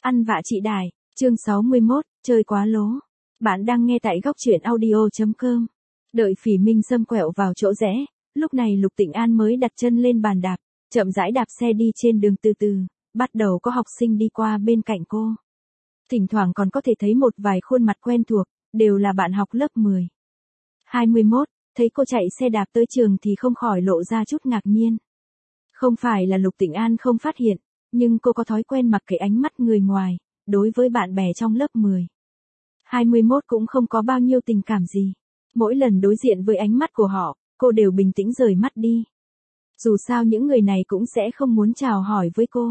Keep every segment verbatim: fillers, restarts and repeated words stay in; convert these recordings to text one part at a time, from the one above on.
Ăn vạ chị đài, chương sáu mươi mốt, chơi quá lố. Bạn đang nghe tại góc truyện audio chấm com. Đợi Phỉ Minh Sâm quẹo vào chỗ rẽ, lúc này Lục Tịnh An mới đặt chân lên bàn đạp, chậm rãi đạp xe đi trên đường từ từ, bắt đầu có học sinh đi qua bên cạnh cô. Thỉnh thoảng còn có thể thấy một vài khuôn mặt quen thuộc, đều là bạn học lớp mười. hai mươi mốt, thấy cô chạy xe đạp tới trường thì không khỏi lộ ra chút ngạc nhiên. Không phải là Lục Tịnh An không phát hiện, nhưng cô có thói quen mặc kệ ánh mắt người ngoài, đối với bạn bè trong lớp mười. hai mươi mốt cũng không có bao nhiêu tình cảm gì. Mỗi lần đối diện với ánh mắt của họ, cô đều bình tĩnh rời mắt đi. Dù sao những người này cũng sẽ không muốn chào hỏi với cô.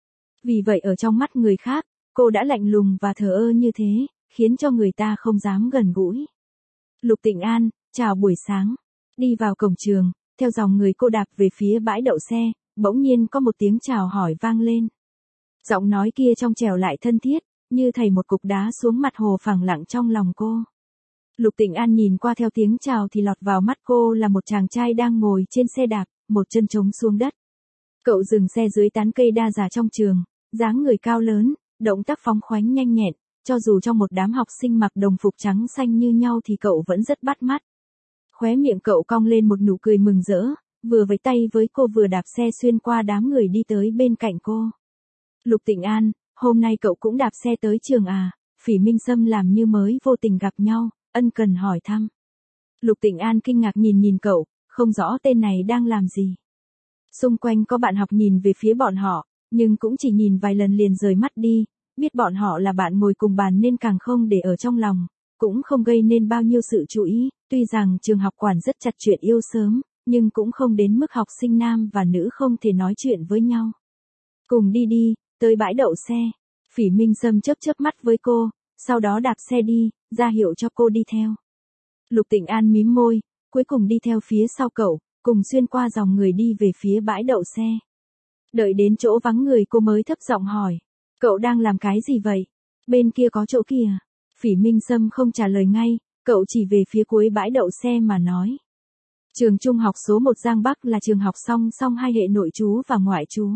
Vì vậy ở trong mắt người khác, cô đã lạnh lùng và thờ ơ như thế, khiến cho người ta không dám gần gũi. Lục Tịnh An, chào buổi sáng. Đi vào cổng trường, theo dòng người cô đạp về phía bãi đậu xe, bỗng nhiên có một tiếng chào hỏi vang lên. Giọng nói kia trong trẻo lại thân thiết, như thầy một cục đá xuống mặt hồ phẳng lặng trong lòng cô. Lục Tịnh An nhìn qua theo tiếng chào thì lọt vào mắt cô là một chàng trai đang ngồi trên xe đạp, một chân trống xuống đất. Cậu dừng xe dưới tán cây đa già trong trường, dáng người cao lớn, động tác phóng khoánh nhanh nhẹn, cho dù trong một đám học sinh mặc đồng phục trắng xanh như nhau thì cậu vẫn rất bắt mắt. Khóe miệng cậu cong lên một nụ cười mừng rỡ, vừa vẫy tay với cô vừa đạp xe xuyên qua đám người đi tới bên cạnh cô. Lục Tịnh An, hôm nay cậu cũng đạp xe tới trường à? Phỉ Minh Sâm làm như mới vô tình gặp nhau, ân cần hỏi thăm. Lục Tịnh An kinh ngạc nhìn nhìn cậu, không rõ tên này đang làm gì. Xung quanh có bạn học nhìn về phía bọn họ, nhưng cũng chỉ nhìn vài lần liền rời mắt đi, biết bọn họ là bạn ngồi cùng bàn nên càng không để ở trong lòng, cũng không gây nên bao nhiêu sự chú ý. Tuy rằng trường học quản rất chặt chuyện yêu sớm, nhưng cũng không đến mức học sinh nam và nữ không thể nói chuyện với nhau. Cùng đi đi, tới bãi đậu xe. Phỉ Minh Sâm chớp chớp mắt với cô, sau đó đạp xe đi, ra hiệu cho cô đi theo. Lục Tịnh An mím môi, cuối cùng đi theo phía sau cậu, cùng xuyên qua dòng người đi về phía bãi đậu xe. Đợi đến chỗ vắng người cô mới thấp giọng hỏi, cậu đang làm cái gì vậy? Bên kia có chỗ kìa. Phỉ Minh Sâm không trả lời ngay, cậu chỉ về phía cuối bãi đậu xe mà nói. Trường trung học số một Giang Bắc là trường học song song hai hệ nội trú và ngoại trú.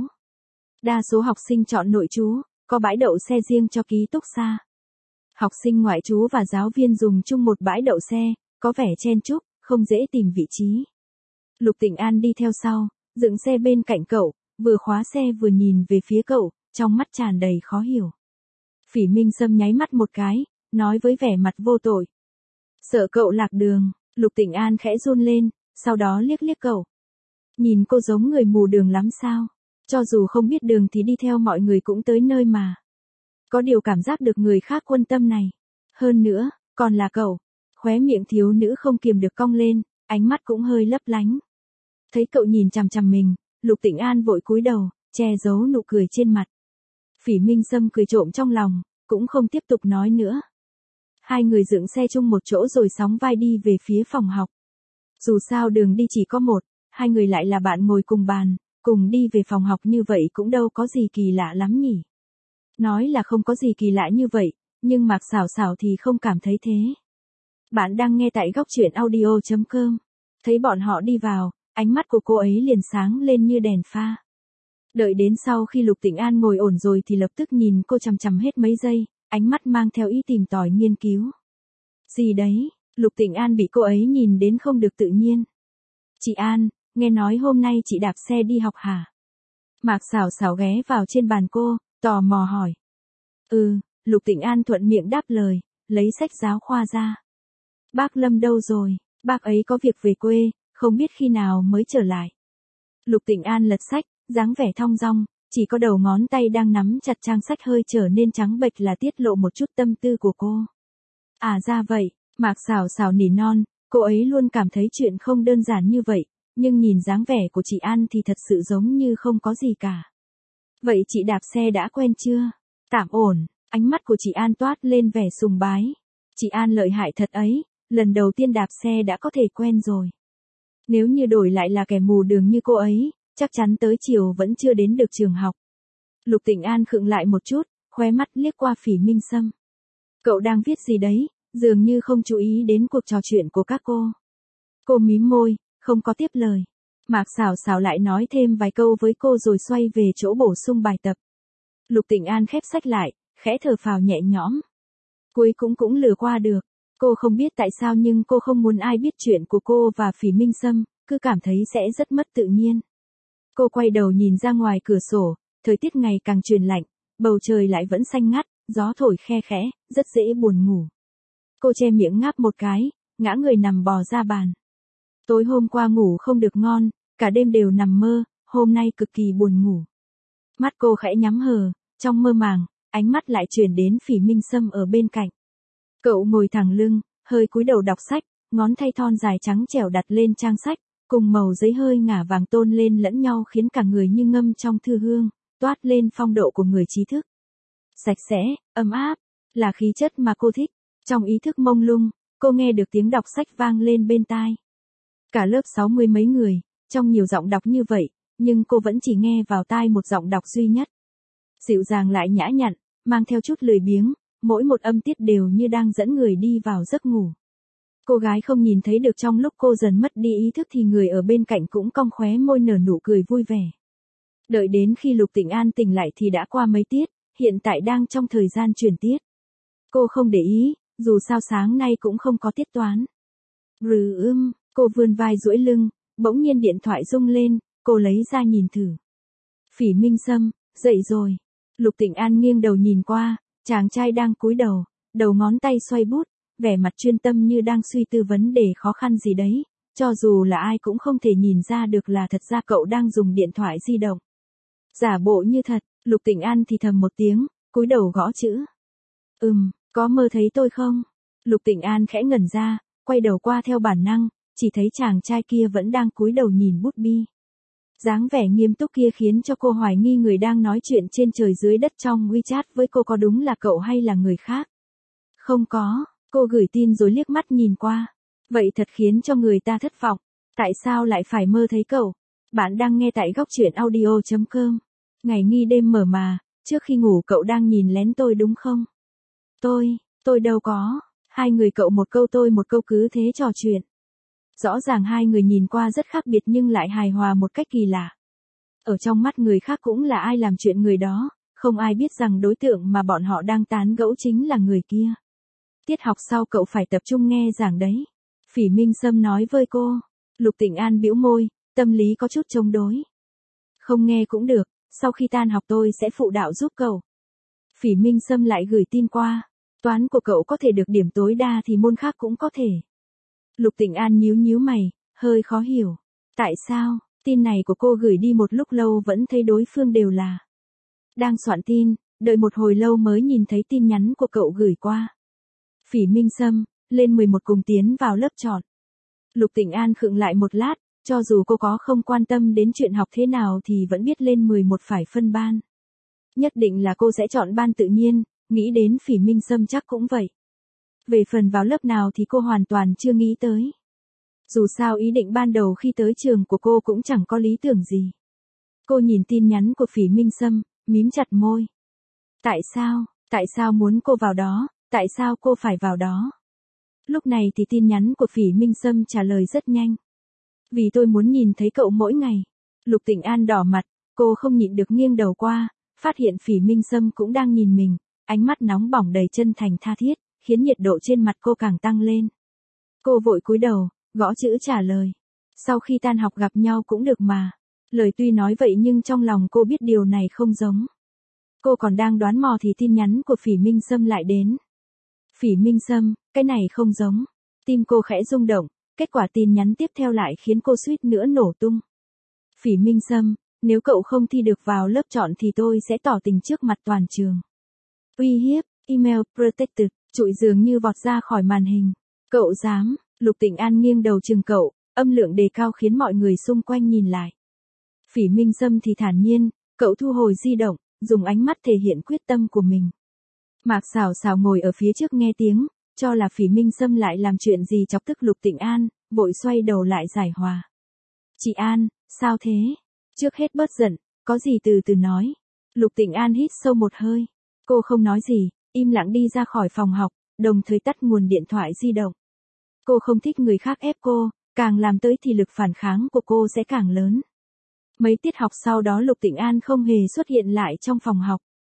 Đa số học sinh chọn nội trú, có bãi đậu xe riêng cho ký túc xá. Học sinh ngoại trú và giáo viên dùng chung một bãi đậu xe, có vẻ chen chúc, không dễ tìm vị trí. Lục Tịnh An đi theo sau, dựng xe bên cạnh cậu, vừa khóa xe vừa nhìn về phía cậu, trong mắt tràn đầy khó hiểu. Phỉ Minh Sâm nháy mắt một cái, nói với vẻ mặt vô tội. Sợ cậu lạc đường. Lục Tịnh An khẽ run lên, sau đó liếc liếc cậu. Nhìn cô giống người mù đường lắm sao? Cho dù không biết đường thì đi theo mọi người cũng tới nơi mà. Có điều cảm giác được người khác quan tâm này. Hơn nữa, còn là cậu. Khóe miệng thiếu nữ không kiềm được cong lên, ánh mắt cũng hơi lấp lánh. Thấy cậu nhìn chằm chằm mình, Lục Tịnh An vội cúi đầu, che giấu nụ cười trên mặt. Phỉ Minh Sâm cười trộm trong lòng, cũng không tiếp tục nói nữa. Hai người dựng xe chung một chỗ rồi sóng vai đi về phía phòng học. Dù sao đường đi chỉ có một, hai người lại là bạn ngồi cùng bàn, cùng đi về phòng học như vậy cũng đâu có gì kỳ lạ lắm nhỉ. Nói là không có gì kỳ lạ như vậy, nhưng Mạc Xảo Xảo thì không cảm thấy thế. Bạn đang nghe tại góc truyện audio chấm com. Thấy bọn họ đi vào, ánh mắt của cô ấy liền sáng lên như đèn pha. Đợi đến sau khi Lục Tịnh An ngồi ổn rồi thì lập tức nhìn cô chằm chằm hết mấy giây, ánh mắt mang theo ý tìm tòi nghiên cứu. Gì đấy? Lục Tịnh An bị cô ấy nhìn đến không được tự nhiên. Chị An, nghe nói hôm nay chị đạp xe đi học hả? Mạc Xảo Xảo ghé vào trên bàn cô, tò mò hỏi. Ừ, Lục Tịnh An thuận miệng đáp lời, lấy sách giáo khoa ra. Bác Lâm đâu rồi? Bác ấy có việc về quê, không biết khi nào mới trở lại. Lục Tịnh An lật sách, dáng vẻ thong dong, chỉ có đầu ngón tay đang nắm chặt trang sách hơi trở nên trắng bệch là tiết lộ một chút tâm tư của cô. À ra vậy, Mạc Xảo Xảo nỉ non, cô ấy luôn cảm thấy chuyện không đơn giản như vậy, nhưng nhìn dáng vẻ của chị An thì thật sự giống như không có gì cả. Vậy chị đạp xe đã quen chưa? Tạm ổn, ánh mắt của chị An toát lên vẻ sùng bái. Chị An lợi hại thật ấy, lần đầu tiên đạp xe đã có thể quen rồi. Nếu như đổi lại là kẻ mù đường như cô ấy, chắc chắn tới chiều vẫn chưa đến được trường học. Lục Tịnh An khựng lại một chút, khóe mắt liếc qua Phỉ Minh Sâm. Cậu đang viết gì đấy, dường như không chú ý đến cuộc trò chuyện của các cô. Cô mím môi, không có tiếp lời. Mạc Xảo Xảo lại nói thêm vài câu với cô rồi xoay về chỗ bổ sung bài tập. Lục Tịnh An khép sách lại, khẽ thở phào nhẹ nhõm. Cuối cũng cũng lừa qua được. Cô không biết tại sao nhưng cô không muốn ai biết chuyện của cô và Phỉ Minh Sâm, cứ cảm thấy sẽ rất mất tự nhiên. Cô quay đầu nhìn ra ngoài cửa sổ, thời tiết ngày càng chuyển lạnh, bầu trời lại vẫn xanh ngắt, gió thổi khe khẽ, rất dễ buồn ngủ. Cô che miệng ngáp một cái, ngã người nằm bò ra bàn. Tối hôm qua ngủ không được ngon, cả đêm đều nằm mơ, hôm nay cực kỳ buồn ngủ. Mắt cô khẽ nhắm hờ, trong mơ màng, ánh mắt lại chuyển đến Phỉ Minh Sâm ở bên cạnh. Cậu ngồi thẳng lưng, hơi cúi đầu đọc sách, ngón tay thon dài trắng trẻo đặt lên trang sách, cùng màu giấy hơi ngả vàng tôn lên lẫn nhau khiến cả người như ngâm trong thư hương, toát lên phong độ của người trí thức. Sạch sẽ, ấm áp, là khí chất mà cô thích. Trong ý thức mông lung, cô nghe được tiếng đọc sách vang lên bên tai. Cả lớp sáu mươi mấy người, trong nhiều giọng đọc như vậy, nhưng cô vẫn chỉ nghe vào tai một giọng đọc duy nhất. Dịu dàng lại nhã nhặn, mang theo chút lười biếng, mỗi một âm tiết đều như đang dẫn người đi vào giấc ngủ. Cô gái không nhìn thấy được trong lúc cô dần mất đi ý thức thì người ở bên cạnh cũng cong khóe môi nở nụ cười vui vẻ. Đợi đến khi Lục Tịnh An tỉnh lại thì đã qua mấy tiết, hiện tại đang trong thời gian chuyển tiết. Cô không để ý, dù sao sáng nay cũng không có tiết toán. Rừ ưm, cô vươn vai duỗi lưng, bỗng nhiên điện thoại rung lên, cô lấy ra nhìn thử. Phỉ Minh Sâm, dậy rồi. Lục Tịnh An nghiêng đầu nhìn qua, chàng trai đang cúi đầu, đầu ngón tay xoay bút, vẻ mặt chuyên tâm như đang suy tư vấn đề khó khăn gì đấy, cho dù là ai cũng không thể nhìn ra được là thật ra cậu đang dùng điện thoại di động. Giả bộ như thật, Lục Tịnh An thì thầm một tiếng, cúi đầu gõ chữ. Ừm, có mơ thấy tôi không? Lục Tịnh An khẽ ngẩn ra, quay đầu qua theo bản năng, chỉ thấy chàng trai kia vẫn đang cúi đầu nhìn bút bi. Dáng vẻ nghiêm túc kia khiến cho cô hoài nghi người đang nói chuyện trên trời dưới đất trong WeChat với cô có đúng là cậu hay là người khác. Không có, cô gửi tin rồi liếc mắt nhìn qua. Vậy thật khiến cho người ta thất vọng. Tại sao lại phải mơ thấy cậu? Bạn đang nghe tại góc truyện audio chấm com. Ngày nghi đêm mở mà, trước khi ngủ cậu đang nhìn lén tôi đúng không? Tôi, tôi đâu có. Hai người cậu một câu tôi một câu cứ thế trò chuyện. Rõ ràng hai người nhìn qua rất khác biệt nhưng lại hài hòa một cách kỳ lạ. Ở trong mắt người khác cũng là ai làm chuyện người đó, không ai biết rằng đối tượng mà bọn họ đang tán gẫu chính là người kia. Tiết học sau cậu phải tập trung nghe giảng đấy. Phỉ Minh Sâm nói với cô. Lục Tịnh An bĩu môi, tâm lý có chút chống đối. Không nghe cũng được, sau khi tan học tôi sẽ phụ đạo giúp cậu. Phỉ Minh Sâm lại gửi tin qua. Toán của cậu có thể được điểm tối đa thì môn khác cũng có thể. Lục Tịnh An nhíu nhíu mày, hơi khó hiểu. Tại sao, tin này của cô gửi đi một lúc lâu vẫn thấy đối phương đều là. Đang soạn tin, đợi một hồi lâu mới nhìn thấy tin nhắn của cậu gửi qua. Phỉ Minh Sâm, lên mười một cùng tiến vào lớp chọn. Lục Tịnh An khựng lại một lát, cho dù cô có không quan tâm đến chuyện học thế nào thì vẫn biết lên mười một phải phân ban. Nhất định là cô sẽ chọn ban tự nhiên, nghĩ đến Phỉ Minh Sâm chắc cũng vậy. Về phần vào lớp nào thì cô hoàn toàn chưa nghĩ tới. Dù sao ý định ban đầu khi tới trường của cô cũng chẳng có lý tưởng gì. Cô nhìn tin nhắn của Phỉ Minh Sâm, mím chặt môi. Tại sao, tại sao muốn cô vào đó, tại sao cô phải vào đó? Lúc này thì tin nhắn của Phỉ Minh Sâm trả lời rất nhanh. Vì tôi muốn nhìn thấy cậu mỗi ngày. Lục Tịnh An đỏ mặt, cô không nhịn được nghiêng đầu qua, phát hiện Phỉ Minh Sâm cũng đang nhìn mình, ánh mắt nóng bỏng đầy chân thành tha thiết, khiến nhiệt độ trên mặt cô càng tăng lên. Cô vội cúi đầu, gõ chữ trả lời. Sau khi tan học gặp nhau cũng được mà. Lời tuy nói vậy nhưng trong lòng cô biết điều này không giống. Cô còn đang đoán mò thì tin nhắn của Phỉ Minh Sâm lại đến. Phỉ Minh Sâm, cái này không giống. Tim cô khẽ rung động, kết quả tin nhắn tiếp theo lại khiến cô suýt nữa nổ tung. Phỉ Minh Sâm, nếu cậu không thi được vào lớp chọn thì tôi sẽ tỏ tình trước mặt toàn trường. Uy hiếp, email protected, trụi dường như vọt ra khỏi màn hình. Cậu dám, Lục Tịnh An nghiêng đầu chừng cậu, âm lượng đề cao khiến mọi người xung quanh nhìn lại. Phỉ Minh Sâm thì thản nhiên, cậu thu hồi di động, dùng ánh mắt thể hiện quyết tâm của mình. Mạc Xảo Xảo ngồi ở phía trước nghe tiếng, cho là Phỉ Minh Sâm lại làm chuyện gì chọc tức Lục Tịnh An, vội xoay đầu lại giải hòa. Chị An, sao thế? Trước hết bớt giận, có gì từ từ nói. Lục Tịnh An hít sâu một hơi. Cô không nói gì, im lặng đi ra khỏi phòng học, đồng thời tắt nguồn điện thoại di động. Cô không thích người khác ép cô, càng làm tới thì lực phản kháng của cô sẽ càng lớn. Mấy tiết học sau đó Lục Tịnh An không hề xuất hiện lại trong phòng học.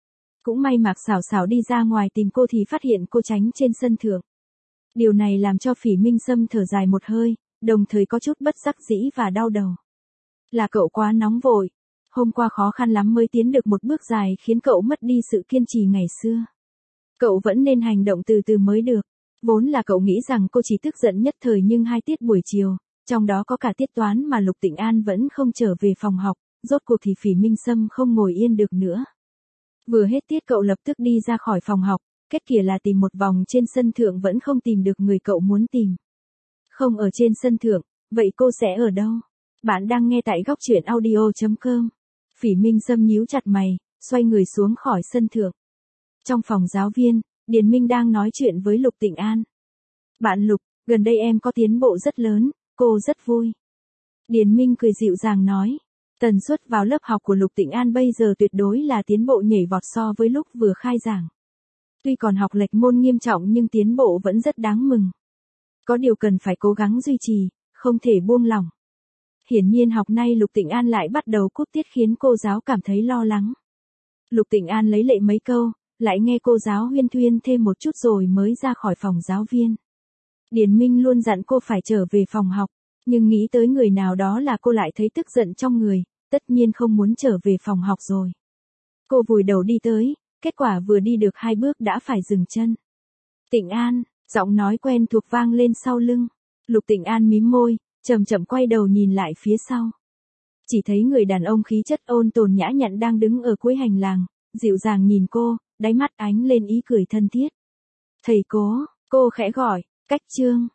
Cũng may Mạc Xảo Xảo đi ra ngoài tìm cô thì phát hiện cô tránh trên sân thượng. Điều này làm cho Phỉ Minh Sâm thở dài một hơi, đồng thời có chút bất đắc dĩ và đau đầu. Là cậu quá nóng vội. Hôm qua khó khăn lắm mới tiến được một bước dài khiến cậu mất đi sự kiên trì ngày xưa. Cậu vẫn nên hành động từ từ mới được. Vốn là cậu nghĩ rằng cô chỉ tức giận nhất thời nhưng hai tiết buổi chiều, trong đó có cả tiết toán mà Lục Tịnh An vẫn không trở về phòng học, rốt cuộc thì Phỉ Minh Sâm không ngồi yên được nữa. Vừa hết tiết cậu lập tức đi ra khỏi phòng học, kết quả là tìm một vòng trên sân thượng vẫn không tìm được người cậu muốn tìm. Không ở trên sân thượng, vậy cô sẽ ở đâu? Bạn đang nghe tại góc truyện audio chấm com. Phỉ Minh Sâm nhíu chặt mày, xoay người xuống khỏi sân thượng. Trong phòng giáo viên, Điền Minh đang nói chuyện với Lục Tịnh An. Bạn Lục, gần đây em có tiến bộ rất lớn, cô rất vui. Điền Minh cười dịu dàng nói. Tần suất vào lớp học của Lục Tịnh An bây giờ tuyệt đối là tiến bộ nhảy vọt so với lúc vừa khai giảng. Tuy còn học lệch môn nghiêm trọng nhưng tiến bộ vẫn rất đáng mừng. Có điều cần phải cố gắng duy trì, không thể buông lỏng. Hiển nhiên học nay Lục Tịnh An lại bắt đầu cúp tiết khiến cô giáo cảm thấy lo lắng. Lục Tịnh An lấy lệ mấy câu, lại nghe cô giáo huyên thuyên thêm một chút rồi mới ra khỏi phòng giáo viên. Điền Minh luôn dặn cô phải trở về phòng học, nhưng nghĩ tới người nào đó là cô lại thấy tức giận trong người, tất nhiên không muốn trở về phòng học rồi. Cô vùi đầu đi tới, kết quả vừa đi được hai bước đã phải dừng chân. Tịnh An, giọng nói quen thuộc vang lên sau lưng. Lục Tịnh An mím môi, chậm chậm quay đầu nhìn lại phía sau. Chỉ thấy người đàn ông khí chất ôn tồn nhã nhặn đang đứng ở cuối hành lang, dịu dàng nhìn cô, đáy mắt ánh lên ý cười thân thiết. Thầy cố, cô khẽ gọi, Cách Trương.